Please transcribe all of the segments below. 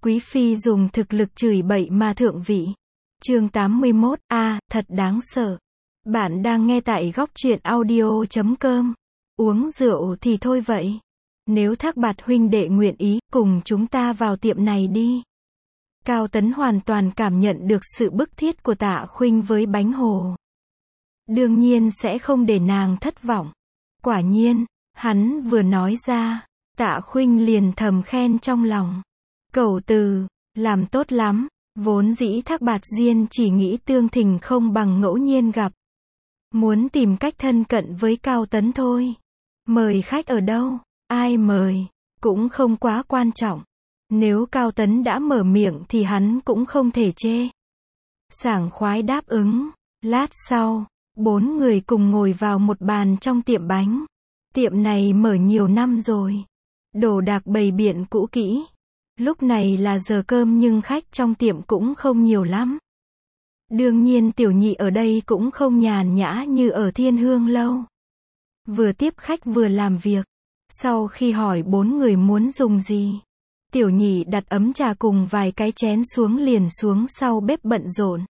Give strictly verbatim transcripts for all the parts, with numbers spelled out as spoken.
Quý phi dùng thực lực chửi bậy mà thượng vị. Chương tám mươi mốt, a, thật đáng sợ. Bạn đang nghe tại góc truyện audio chấm com. Uống rượu thì thôi vậy. Nếu Thác Bạt huynh đệ nguyện ý, cùng chúng ta vào tiệm này đi. Cao Tấn hoàn toàn cảm nhận được sự bức thiết của Tạ Khuynh với bánh hồ. Đương nhiên sẽ không để nàng thất vọng. Quả nhiên, hắn vừa nói ra, Tạ Khuynh liền thầm khen trong lòng. Cẩu từ, làm tốt lắm, vốn dĩ Thác Bạt Diên chỉ nghĩ tương thình không bằng ngẫu nhiên gặp. Muốn tìm cách thân cận với Cao Tấn thôi. Mời khách ở đâu, ai mời, cũng không quá quan trọng. Nếu Cao Tấn đã mở miệng thì hắn cũng không thể chê. Sảng khoái đáp ứng. Lát sau, bốn người cùng ngồi vào một bàn trong tiệm bánh. Tiệm này mở nhiều năm rồi. Đồ đạc bày biện cũ kỹ. Lúc này là giờ cơm nhưng khách trong tiệm cũng không nhiều lắm. Đương nhiên tiểu nhị ở đây cũng không nhàn nhã như ở Thiên Hương Lâu. Vừa tiếp khách vừa làm việc. Sau khi hỏi bốn người muốn dùng gì, tiểu nhị đặt ấm trà cùng vài cái chén xuống liền xuống sau bếp bận rộn.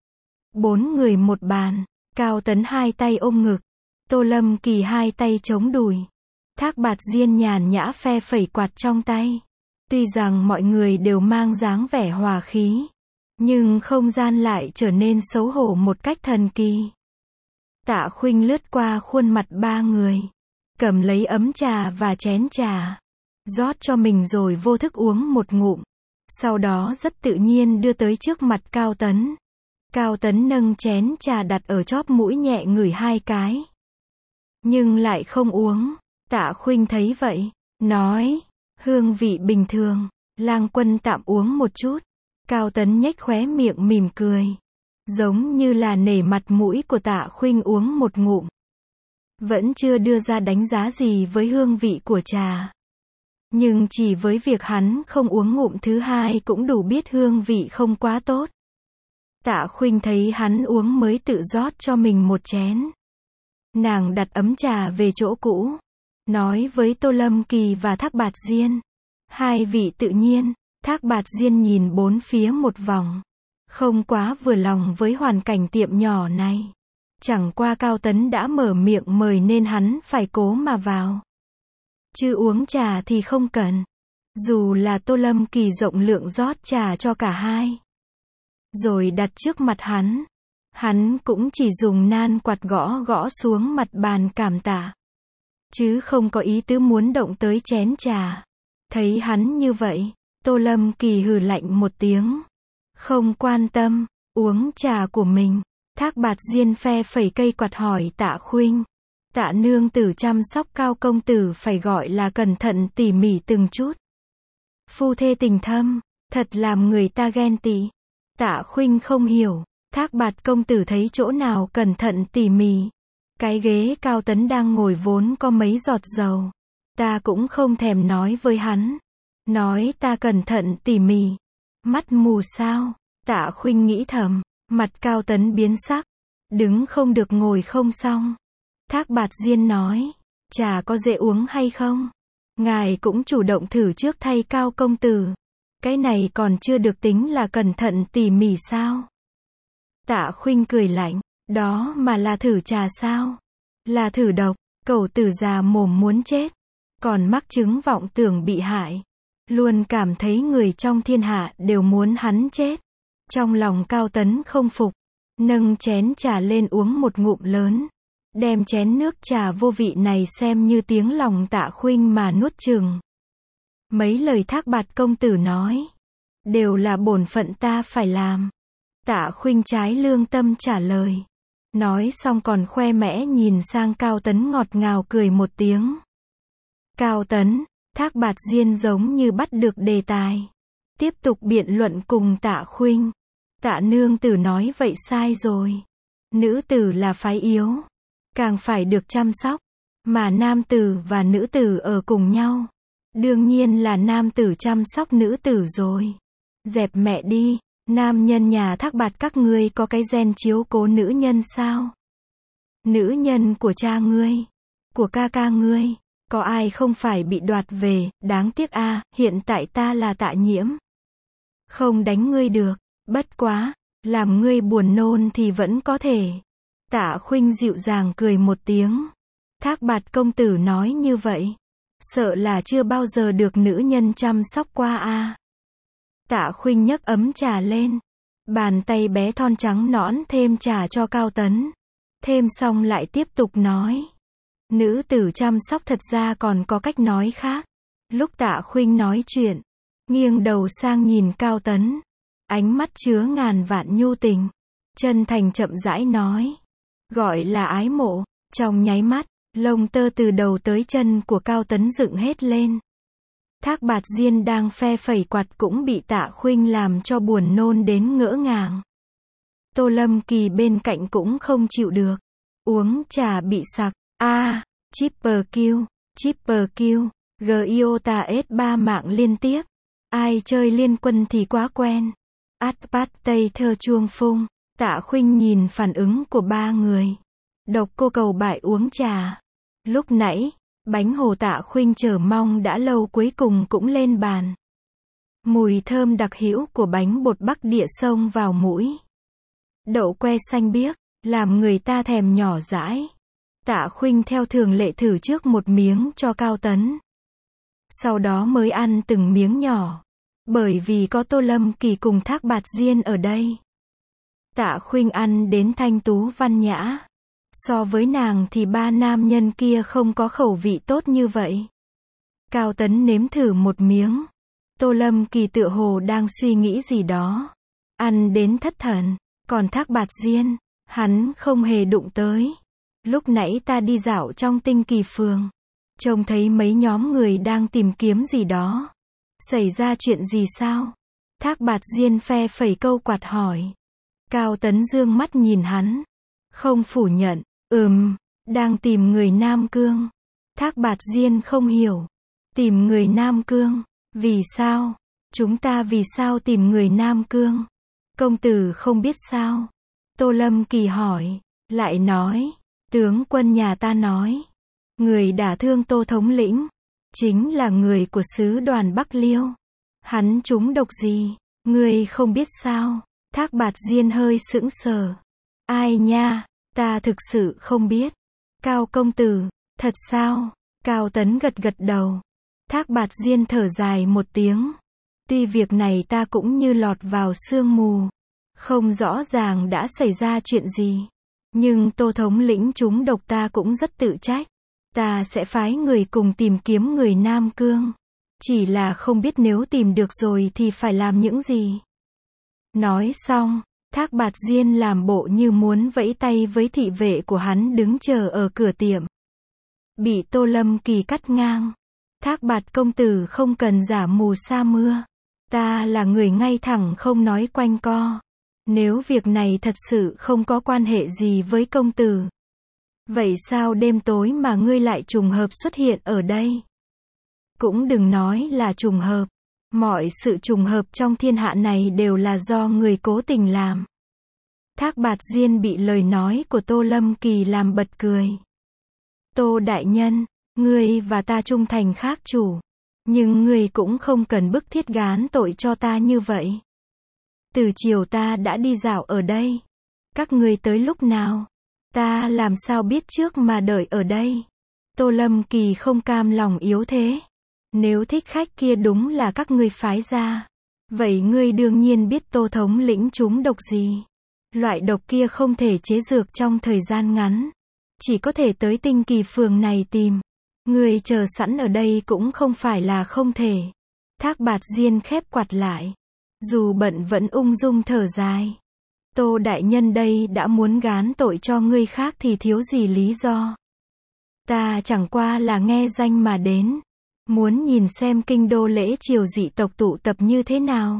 Bốn người một bàn, Cao Tấn hai tay ôm ngực, Tô Lâm Kỳ hai tay chống đùi. Thác Bạt Diên nhàn nhã phe phẩy quạt trong tay. Tuy rằng mọi người đều mang dáng vẻ hòa khí, nhưng không gian lại trở nên xấu hổ một cách thần kỳ. Tạ Khuynh lướt qua khuôn mặt ba người, cầm lấy ấm trà và chén trà, rót cho mình rồi vô thức uống một ngụm. Sau đó rất tự nhiên đưa tới trước mặt Cao Tấn. Cao Tấn nâng chén trà đặt ở chóp mũi nhẹ ngửi hai cái. Nhưng lại không uống. Tạ Khuynh thấy vậy, nói, hương vị bình thường, Lang Quân tạm uống một chút. Cao Tấn nhếch khóe miệng mỉm cười, giống như là nể mặt mũi của Tạ Khuynh uống một ngụm. Vẫn chưa đưa ra đánh giá gì với hương vị của trà. Nhưng chỉ với việc hắn không uống ngụm thứ hai cũng đủ biết hương vị không quá tốt. Tạ Khuynh thấy hắn uống mới tự rót cho mình một chén. Nàng đặt ấm trà về chỗ cũ, nói với Tô Lâm Kỳ và Thác Bạt Diên. Hai vị tự nhiên. Thác Bạt Diên nhìn bốn phía một vòng, không quá vừa lòng với hoàn cảnh tiệm nhỏ này. Chẳng qua Cao Tấn đã mở miệng mời nên hắn phải cố mà vào. Chứ uống trà thì không cần. Dù là Tô Lâm Kỳ rộng lượng rót trà cho cả hai, rồi đặt trước mặt hắn. Hắn cũng chỉ dùng nan quạt gõ gõ xuống mặt bàn cảm tạ, chứ không có ý tứ muốn động tới chén trà. Thấy hắn như vậy, Tô Lâm Kỳ hừ lạnh một tiếng. Không quan tâm, uống trà của mình. Thác Bạt Diên phe phẩy cây quạt hỏi Tạ Khuynh. Tạ nương tử chăm sóc Cao công tử phải gọi là cẩn thận tỉ mỉ từng chút. Phu thê tình thâm, thật làm người ta ghen tị. Tạ Khuynh không hiểu, Thác Bạt công tử thấy chỗ nào cẩn thận tỉ mỉ. Cái ghế Cao Tấn đang ngồi vốn có mấy giọt dầu. Ta cũng không thèm nói với hắn. Nói ta cẩn thận tỉ mỉ. Mắt mù sao? Tạ Khuynh nghĩ thầm. Mặt Cao Tấn biến sắc. Đứng không được ngồi không xong. Thác Bạt Diên nói. Trà có dễ uống hay không? Ngài cũng chủ động thử trước thay Cao công tử. Cái này còn chưa được tính là cẩn thận tỉ mỉ sao? Tạ Khuynh cười lạnh. Đó mà là thử trà sao? Là thử độc. Cẩu tử già mồm muốn chết. Còn mắc chứng vọng tưởng bị hại. Luôn cảm thấy người trong thiên hạ đều muốn hắn chết. Trong lòng Cao Tấn không phục. Nâng chén trà lên uống một ngụm lớn. Đem chén nước trà vô vị này xem như tiếng lòng Tạ Khuynh mà nuốt chừng. Mấy lời Thác Bạt công tử nói, đều là bổn phận ta phải làm. Tạ Khuynh trái lương tâm trả lời. Nói xong còn khoe mẽ nhìn sang Cao Tấn ngọt ngào cười một tiếng. Cao Tấn, Thác Bạt Diên giống như bắt được đề tài. Tiếp tục biện luận cùng Tạ Khuynh. Tạ nương tử nói vậy sai rồi. Nữ tử là phái yếu, càng phải được chăm sóc. Mà nam tử và nữ tử ở cùng nhau, đương nhiên là nam tử chăm sóc nữ tử rồi. Dẹp mẹ đi, nam nhân nhà Thác Bạt các ngươi có cái gen chiếu cố nữ nhân sao? Nữ nhân của cha ngươi, của ca ca ngươi, có ai không phải bị đoạt về, đáng tiếc a, hiện tại ta là Tạ Nhiễm. Không đánh ngươi được, bất quá, làm ngươi buồn nôn thì vẫn có thể. Tạ Khuynh dịu dàng cười một tiếng. Thác Bạt công tử nói như vậy, sợ là chưa bao giờ được nữ nhân chăm sóc qua a. À. Tạ Khuynh nhấc ấm trà lên, bàn tay bé thon trắng nõn thêm trà cho Cao Tấn. Thêm xong lại tiếp tục nói. Nữ tử chăm sóc thật ra còn có cách nói khác. Lúc Tạ Khuynh nói chuyện, nghiêng đầu sang nhìn Cao Tấn, ánh mắt chứa ngàn vạn nhu tình, chân thành chậm rãi nói. Gọi là ái mộ. Trong nháy mắt, lông tơ từ đầu tới chân của Cao Tấn dựng hết lên. Thác Bạt Diên đang phe phẩy quạt cũng bị Tạ Khuynh làm cho buồn nôn đến ngỡ ngàng. Tô Lâm Kỳ bên cạnh cũng không chịu được. Uống trà bị sặc. A, à, Triple Q, Triple Q, Giota S ba mạng liên tiếp. Ai chơi liên quân thì quá quen. Atpat Tây thơ chuông phung. Tạ Khuynh nhìn phản ứng của ba người. Độc Cô Cầu Bại uống trà. Lúc nãy, bánh hồ Tạ Khuynh chờ mong đã lâu cuối cùng cũng lên bàn. Mùi thơm đặc hữu của bánh bột Bắc Địa xông vào mũi. Đậu que xanh biếc, làm người ta thèm nhỏ dãi. Tạ Khuynh theo thường lệ thử trước một miếng cho Cao Tấn. Sau đó mới ăn từng miếng nhỏ. Bởi vì có Tô Lâm Kỳ cùng Thác Bạt Diên ở đây. Tạ Khuynh ăn đến thanh tú văn nhã. So với nàng thì ba nam nhân kia không có khẩu vị tốt như vậy. Cao Tấn nếm thử một miếng. Tô Lâm Kỳ tựa hồ đang suy nghĩ gì đó. Ăn đến thất thần. Còn Thác Bạt Diên, hắn không hề đụng tới. Lúc nãy ta đi dạo trong Tinh Kỳ Phường. Trông thấy mấy nhóm người đang tìm kiếm gì đó. Xảy ra chuyện gì sao? Thác Bạt Diên phe phẩy câu quạt hỏi. Cao Tấn dương mắt nhìn hắn. Không phủ nhận. Ừm, đang tìm người Nam Cương. Thác Bạt Diên không hiểu. Tìm người Nam Cương? Vì sao? Chúng ta vì sao tìm người Nam Cương? Công tử không biết sao? Tô Lâm Kỳ hỏi. Lại nói. Tướng quân nhà ta nói. Người đả thương Tô thống lĩnh. Chính là người của sứ đoàn Bắc Liêu. Hắn trúng độc gì? Ngươi không biết sao? Thác Bạt Diên hơi sững sờ. Ai nha? Ta thực sự không biết. Cao công tử, thật sao? Cao Tấn gật gật đầu. Thác Bạt Diên thở dài một tiếng. Tuy việc này ta cũng như lọt vào sương mù. Không rõ ràng đã xảy ra chuyện gì. Nhưng Tô thống lĩnh trúng độc ta cũng rất tự trách. Ta sẽ phái người cùng tìm kiếm người Nam Cương. Chỉ là không biết nếu tìm được rồi thì phải làm những gì. Nói xong, Thác Bạt Diên làm bộ như muốn vẫy tay với thị vệ của hắn đứng chờ ở cửa tiệm. Bị Tô Lâm Kỳ cắt ngang. Thác Bạt công tử không cần giả mù sa mưa. Ta là người ngay thẳng không nói quanh co. Nếu việc này thật sự không có quan hệ gì với công tử. Vậy sao đêm tối mà ngươi lại trùng hợp xuất hiện ở đây? Cũng đừng nói là trùng hợp. Mọi sự trùng hợp trong thiên hạ này đều là do người cố tình làm. Thác Bạt Diên bị lời nói của Tô Lâm Kỳ làm bật cười. Tô đại nhân, ngươi và ta trung thành khác chủ. Nhưng ngươi cũng không cần bức thiết gán tội cho ta như vậy. Từ chiều ta đã đi dạo ở đây. Các ngươi tới lúc nào? Ta làm sao biết trước mà đợi ở đây? Tô Lâm Kỳ không cam lòng yếu thế. Nếu thích khách kia đúng là các ngươi phái ra. Vậy ngươi đương nhiên biết Tô thống lĩnh trúng độc gì. Loại độc kia không thể chế dược trong thời gian ngắn. Chỉ có thể tới Tinh Kỳ Phường này tìm. Ngươi chờ sẵn ở đây cũng không phải là không thể. Thác Bạt Diên khép quạt lại. Dù bận vẫn ung dung thở dài. Tô đại nhân đây đã muốn gán tội cho ngươi khác thì thiếu gì lý do. Ta chẳng qua là nghe danh mà đến. Muốn nhìn xem kinh đô lễ triều dị tộc tụ tập như thế nào.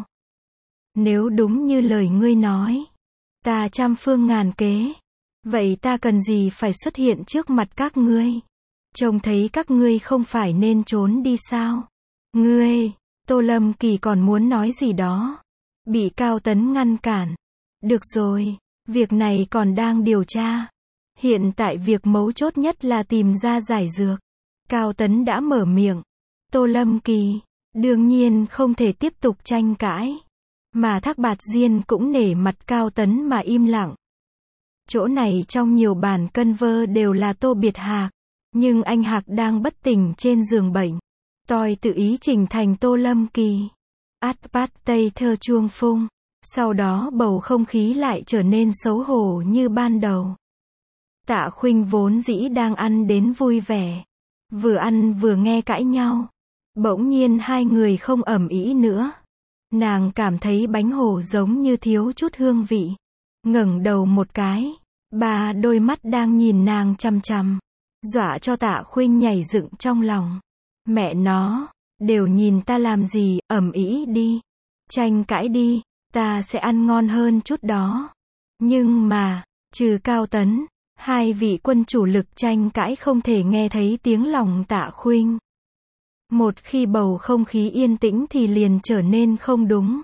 Nếu đúng như lời ngươi nói. Ta trăm phương ngàn kế. Vậy ta cần gì phải xuất hiện trước mặt các ngươi? Trông thấy các ngươi không phải nên trốn đi sao? Ngươi, Tô Lâm Kỳ còn muốn nói gì đó. Bị Cao Tấn ngăn cản. Được rồi, việc này còn đang điều tra. Hiện tại việc mấu chốt nhất là tìm ra giải dược. Cao Tấn đã mở miệng. Tô Lâm Kỳ, đương nhiên không thể tiếp tục tranh cãi. Mà Thác Bạt Diên cũng nể mặt Cao Tấn mà im lặng. Chỗ này trong nhiều bản cân vơ đều là Tô Biệt Hạc, nhưng anh Hạc đang bất tỉnh trên giường bệnh. Tôi tự ý chỉnh thành Tô Lâm Kỳ. Át bát tây thơ chuông phung. Sau đó bầu không khí lại trở nên xấu hổ như ban đầu. Tạ Khuynh vốn dĩ đang ăn đến vui vẻ. Vừa ăn vừa nghe cãi nhau. Bỗng nhiên hai người không ầm ĩ nữa. Nàng cảm thấy bánh hổ giống như thiếu chút hương vị. Ngẩng đầu một cái. Ba đôi mắt đang nhìn nàng chằm chằm. Dọa cho Tạ Khuynh nhảy dựng trong lòng. Mẹ nó, đều nhìn ta làm gì, ầm ĩ đi. Tranh cãi đi, ta sẽ ăn ngon hơn chút đó. Nhưng mà, trừ Cao Tấn, hai vị quân chủ lực tranh cãi không thể nghe thấy tiếng lòng Tạ Khuynh. Một khi bầu không khí yên tĩnh thì liền trở nên không đúng.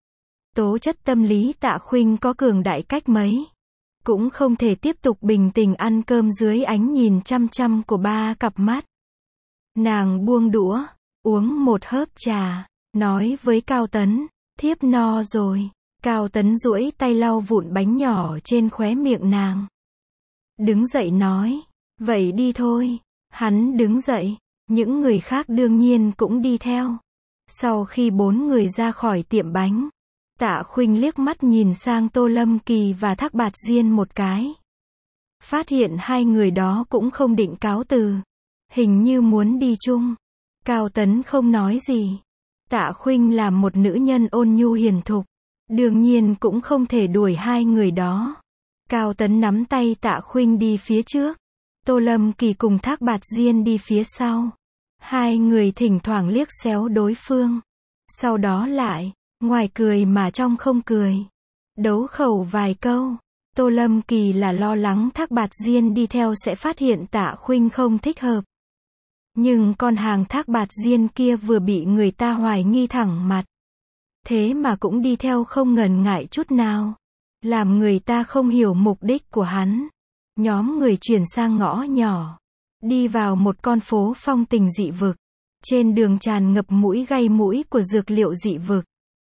Tố chất tâm lý Tạ Khuynh có cường đại cách mấy, cũng không thể tiếp tục bình tĩnh ăn cơm dưới ánh nhìn chăm chăm của ba cặp mắt. Nàng buông đũa, uống một hớp trà, nói với Cao Tấn, thiếp no rồi. Cao Tấn duỗi tay lau vụn bánh nhỏ trên khóe miệng nàng. Đứng dậy nói, vậy đi thôi. Hắn đứng dậy, những người khác đương nhiên cũng đi theo. Sau khi bốn người ra khỏi tiệm bánh, Tạ Khuynh liếc mắt nhìn sang Tô Lâm Kỳ và Thác Bạt Diên một cái. Phát hiện hai người đó cũng không định cáo từ. Hình như muốn đi chung. Cao Tấn không nói gì. Tạ Khuynh là một nữ nhân ôn nhu hiền thục. Đương nhiên cũng không thể đuổi hai người đó. Cao Tấn nắm tay Tạ Khuynh đi phía trước. Tô Lâm Kỳ cùng Thác Bạt Diên đi phía sau. Hai người thỉnh thoảng liếc xéo đối phương. Sau đó lại, ngoài cười mà trong không cười. Đấu khẩu vài câu. Tô Lâm Kỳ là lo lắng Thác Bạt Diên đi theo sẽ phát hiện Tạ Khuynh không thích hợp. Nhưng con hàng Thác Bạt Diên kia vừa bị người ta hoài nghi thẳng mặt. Thế mà cũng đi theo không ngần ngại chút nào. Làm người ta không hiểu mục đích của hắn. Nhóm người chuyển sang ngõ nhỏ. Đi vào một con phố phong tình dị vực. Trên đường tràn ngập mũi gây mũi của dược liệu dị vực.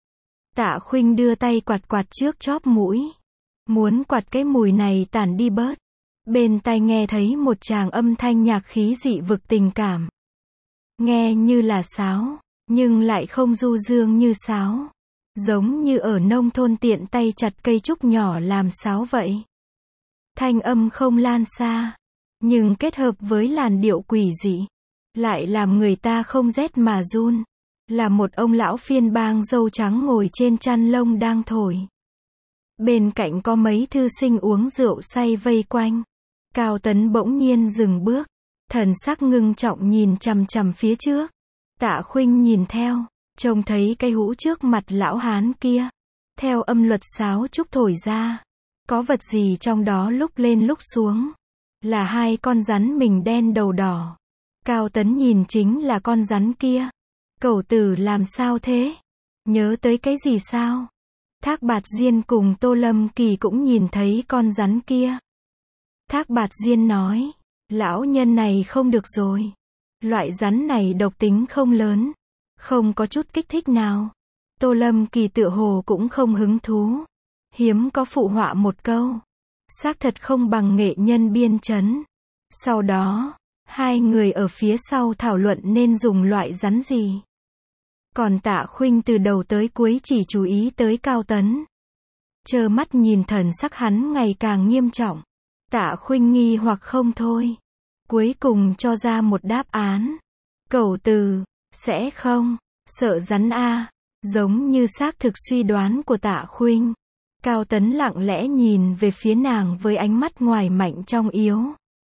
Tạ Khuynh đưa tay quạt quạt trước chóp mũi. Muốn quạt cái mùi này tản đi bớt. Bên tai nghe thấy một tràng âm thanh nhạc khí dị vực tình cảm. Nghe như là sáo, nhưng lại không du dương như sáo. Giống như ở nông thôn tiện tay chặt cây trúc nhỏ làm sáo vậy. Thanh âm không lan xa, nhưng kết hợp với làn điệu quỷ dị, lại làm người ta không rét mà run. Là một ông lão phiên bang râu trắng ngồi trên chăn lông đang thổi. Bên cạnh có mấy thư sinh uống rượu say vây quanh. Cao Tấn bỗng nhiên dừng bước, thần sắc ngưng trọng nhìn chằm chằm phía trước. Tạ Khuynh nhìn theo, trông thấy cây hũ trước mặt lão hán kia. Theo âm luật sáo trúc thổi ra, có vật gì trong đó lúc lên lúc xuống. Là hai con rắn mình đen đầu đỏ. Cao Tấn nhìn chính là con rắn kia. Cẩu tử làm sao thế? Nhớ tới cái gì sao? Thác Bạt Diên cùng Tô Lâm Kỳ cũng nhìn thấy con rắn kia. Thác Bạt Diên nói, lão nhân này không được rồi. Loại rắn này độc tính không lớn, không có chút kích thích nào. Tô Lâm Kỳ tựa hồ cũng không hứng thú. Hiếm có phụ họa một câu. Xác thật không bằng nghệ nhân biên chấn. Sau đó, hai người ở phía sau thảo luận nên dùng loại rắn gì. Còn Tạ Khuynh từ đầu tới cuối chỉ chú ý tới Cao Tấn. Trơ mắt nhìn thần sắc hắn ngày càng nghiêm trọng. Tạ Khuynh nghi hoặc không thôi. Cuối cùng cho ra một đáp án. Cẩu từ, sẽ không, sợ rắn a. Giống như xác thực suy đoán của Tạ Khuynh. Cao Tấn lặng lẽ nhìn về phía nàng với ánh mắt ngoài mạnh trong yếu.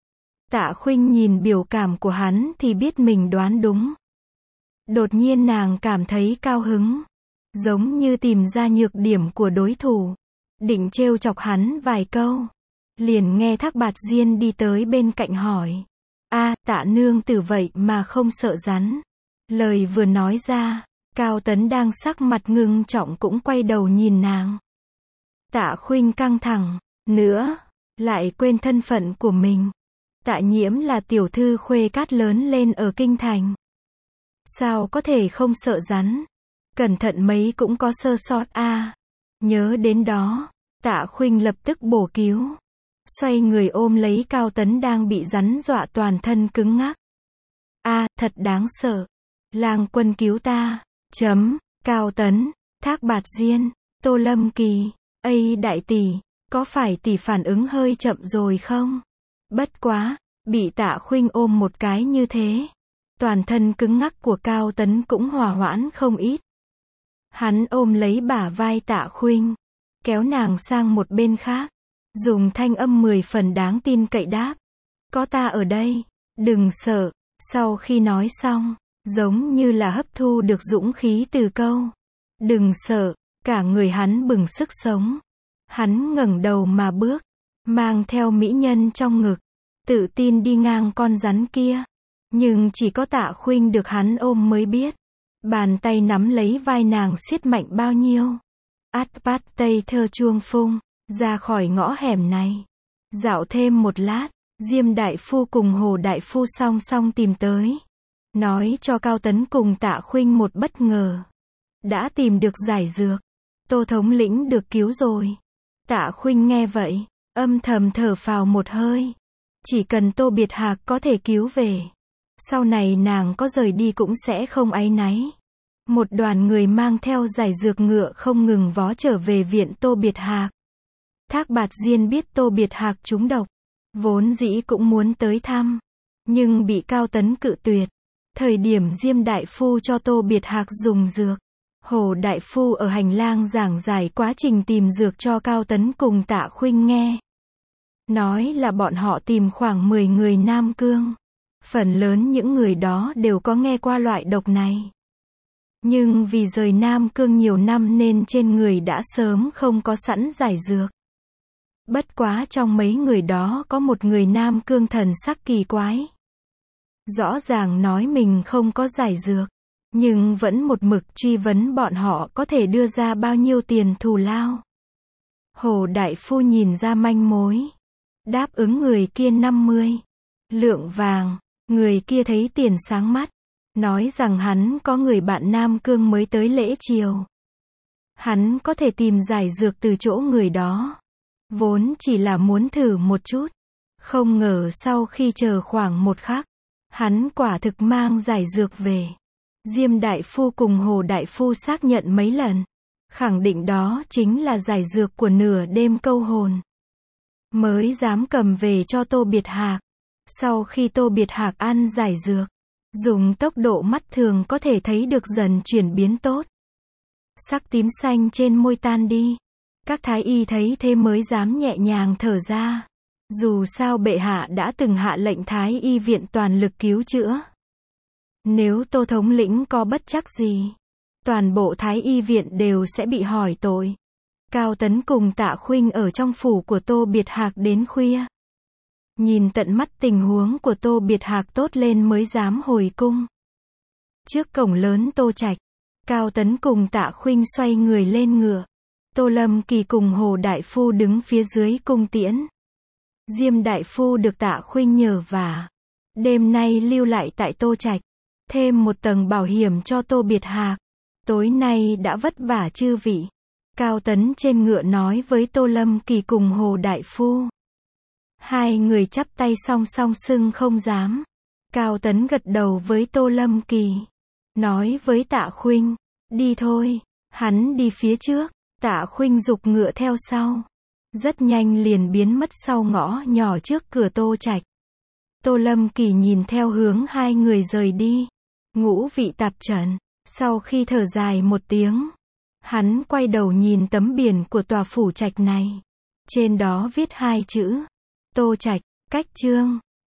Tạ Khuynh nhìn biểu cảm của hắn thì biết mình đoán đúng. Đột nhiên nàng cảm thấy cao hứng. Giống như tìm ra nhược điểm của đối thủ. Định trêu chọc hắn vài câu. Liền nghe Thác Bạt Diên đi tới bên cạnh hỏi. A, Tạ nương tử vậy mà không sợ rắn. Lời vừa nói ra, Cao Tấn đang sắc mặt ngưng trọng cũng quay đầu nhìn nàng. Tạ Khuynh căng thẳng, nữa, lại quên thân phận của mình. Tạ Nhiễm là tiểu thư khuê cát lớn lên ở kinh thành. Sao có thể không sợ rắn? Cẩn thận mấy cũng có sơ sót a. Nhớ đến đó, Tạ Khuynh lập tức bổ cứu. Xoay người ôm lấy Cao Tấn đang bị rắn dọa toàn thân cứng ngắc. A, thật đáng sợ. Lang Quân cứu ta. Chấm, Cao Tấn, Thác Bạt Diên, Tô Lâm Kỳ, ây đại tỷ, có phải tỷ phản ứng hơi chậm rồi không? Bất quá, bị Tạ Khuynh ôm một cái như thế, toàn thân cứng ngắc của Cao Tấn cũng hòa hoãn không ít. Hắn ôm lấy bả vai Tạ Khuynh, kéo nàng sang một bên khác, dùng thanh âm mười phần đáng tin cậy đáp. Có ta ở đây, đừng sợ. Sau khi nói xong, giống như là hấp thu được dũng khí từ câu đừng sợ, cả người hắn bừng sức sống. Hắn ngẩng đầu mà bước, mang theo mỹ nhân trong ngực, tự tin đi ngang con rắn kia. Nhưng chỉ có Tạ Khuynh được hắn ôm mới biết, bàn tay nắm lấy vai nàng siết mạnh bao nhiêu. Át bát tây thơ chuông phung, ra khỏi ngõ hẻm này. Dạo thêm một lát, Diêm đại phu cùng Hồ đại phu song song tìm tới. Nói cho Cao Tấn cùng Tạ Khuynh một bất ngờ. Đã tìm được giải dược. Tô thống lĩnh được cứu rồi. Tạ Khuynh nghe vậy, âm thầm thở phào một hơi. Chỉ cần Tô Biệt Hạc có thể cứu về, sau này nàng có rời đi cũng sẽ không áy náy. Một đoàn người mang theo giải dược ngựa không ngừng vó trở về viện Tô Biệt Hạc. Thác Bạt Diên biết Tô Biệt Hạc trúng độc, vốn dĩ cũng muốn tới thăm, nhưng bị Cao Tấn cự tuyệt. Thời điểm Diêm đại phu cho Tô Biệt Hạc dùng dược, Hồ đại phu ở hành lang giảng giải quá trình tìm dược cho Cao Tấn cùng Tạ Khuynh nghe. Nói là bọn họ tìm khoảng mười người Nam Cương. Phần lớn những người đó đều có nghe qua loại độc này. Nhưng vì rời Nam Cương nhiều năm nên trên người đã sớm không có sẵn giải dược. Bất quá trong mấy người đó có một người Nam Cương thần sắc kỳ quái. Rõ ràng nói mình không có giải dược, nhưng vẫn một mực truy vấn bọn họ có thể đưa ra bao nhiêu tiền thù lao. Hồ đại phu nhìn ra manh mối, đáp ứng người kia năm mươi lượng vàng. Người kia thấy tiền sáng mắt, nói rằng hắn có người bạn Nam Cương mới tới lễ chiều. Hắn có thể tìm giải dược từ chỗ người đó. Vốn chỉ là muốn thử một chút. Không ngờ sau khi chờ khoảng một khắc, hắn quả thực mang giải dược về. Diêm đại phu cùng Hồ đại phu xác nhận mấy lần, khẳng định đó chính là giải dược của nửa đêm câu hồn. Mới dám cầm về cho Tô Biệt Hạc. Sau khi Tô Biệt Hạc ăn giải dược, dùng tốc độ mắt thường có thể thấy được dần chuyển biến tốt. Sắc tím xanh trên môi tan đi. Các thái y thấy thế mới dám nhẹ nhàng thở ra. Dù sao bệ hạ đã từng hạ lệnh thái y viện toàn lực cứu chữa. Nếu Tô thống lĩnh có bất trắc gì, toàn bộ thái y viện đều sẽ bị hỏi tội. Cao Tấn cùng Tạ Khuynh ở trong phủ của Tô Biệt Hạc đến khuya. Nhìn tận mắt tình huống của Tô Biệt Hạc tốt lên mới dám hồi cung. Trước cổng lớn Tô Trạch, Cao Tấn cùng Tạ Khuynh xoay người lên ngựa. Tô Lâm Kỳ cùng Hồ đại phu đứng phía dưới cung tiễn. Diêm đại phu được Tạ Khuynh nhờ vả, đêm nay lưu lại tại Tô Trạch, thêm một tầng bảo hiểm cho Tô Biệt Hạc. Tối nay đã vất vả chư vị. Cao Tấn trên ngựa nói với Tô Lâm Kỳ cùng Hồ đại phu. Hai người chắp tay song song sưng không dám. Cao Tấn gật đầu với Tô Lâm Kỳ, nói với Tạ Khuynh, đi thôi. Hắn đi phía trước, Tạ Khuynh giục ngựa theo sau. Rất nhanh liền biến mất sau ngõ nhỏ trước cửa Tô Trạch. Tô Lâm Kỳ nhìn theo hướng hai người rời đi. Ngũ vị tạp trần. Sau khi thở dài một tiếng, hắn quay đầu nhìn tấm biển của tòa phủ trạch này. Trên đó viết hai chữ Tô Trạch, cách chương.